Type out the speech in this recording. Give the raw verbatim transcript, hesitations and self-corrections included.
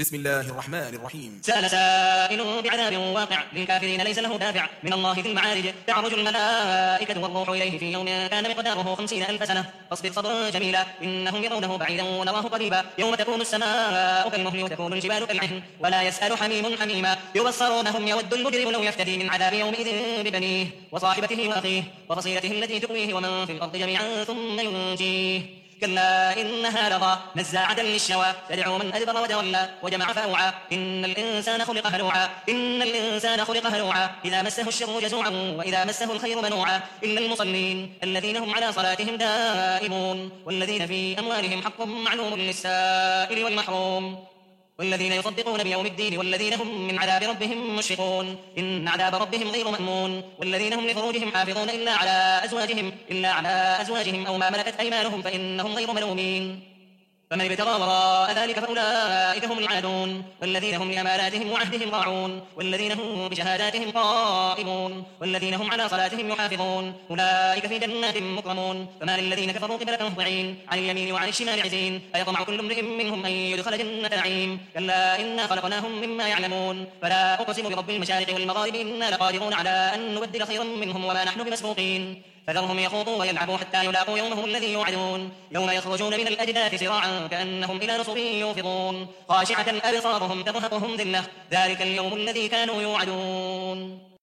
بسم الله الرحمن الرحيم. سأل سائل بعذاب واقع للكافرين ليس له دافع من الله ذي المعارج. تعرج الملائكة والروح إليه في يوم كان مقداره خمسين ألف سنة فاصبر صبرا جميلا إنهم يرونه بعيدا ونراه قريبا يوم تكون السماء كالمهل وتكون الجبال كالعهن ولا يسأل حميم حميما يبصرونهم يود المجرم لو يفتدي من عذاب يومئذ ببنيه وصاحبته وأخيه وفصيلته التي تؤويه ومن في الأرض جميعا ثم ينجيه كلا إنها لظى نزاعة للشوى تدعو من أدبر وتولى وجمع فأوعى إن الإنسان خلق هلوعا إن الإنسان خلق هلوعا إذا مسه الشر جزوعا وإذا مسه الخير منوعا إلا المصلين الذين هم على صلاتهم دائمون والذين في أموالهم حق معلوم للسائل والمحروم والذين يصدقون بيوم الدين والذين هم من عذاب ربهم مشفقون إن عذاب ربهم غير مأمون والذين هم لفروجهم حافظون إلا على أزواجهم إلا على أزواجهم أو ما ملكت أيمانهم فإنهم غير ملومين فمن ابتغى وراء ذلك فأولئك هم العادون والذين هم لأماناتهم وعهدهم راعون والذين هم بشهاداتهم قائمون والذين هم على صلاتهم يحافظون أولئك في جنات مكرمون فما للذين كفروا قبلك مهطعين عن اليمين وعن الشمال عزين أيطمع كل امرئ منهم أن يدخل جنة نعيم كلا إنا خلقناهم مما يعلمون فلا أقسم برب المشارق والمغارب إنا لقادرون على أن نبدل خيرا منهم وما نحن بمسبوقين فذرهم يخوضوا ويلعبوا حتى يلاقوا يومهم الذي يوعدون يوم يخرجون من الأجداث سراعا كأنهم إلى نصب يوفضون خاشعة أبصارهم ترهقهم ذلة ذلك اليوم الذي كانوا يوعدون.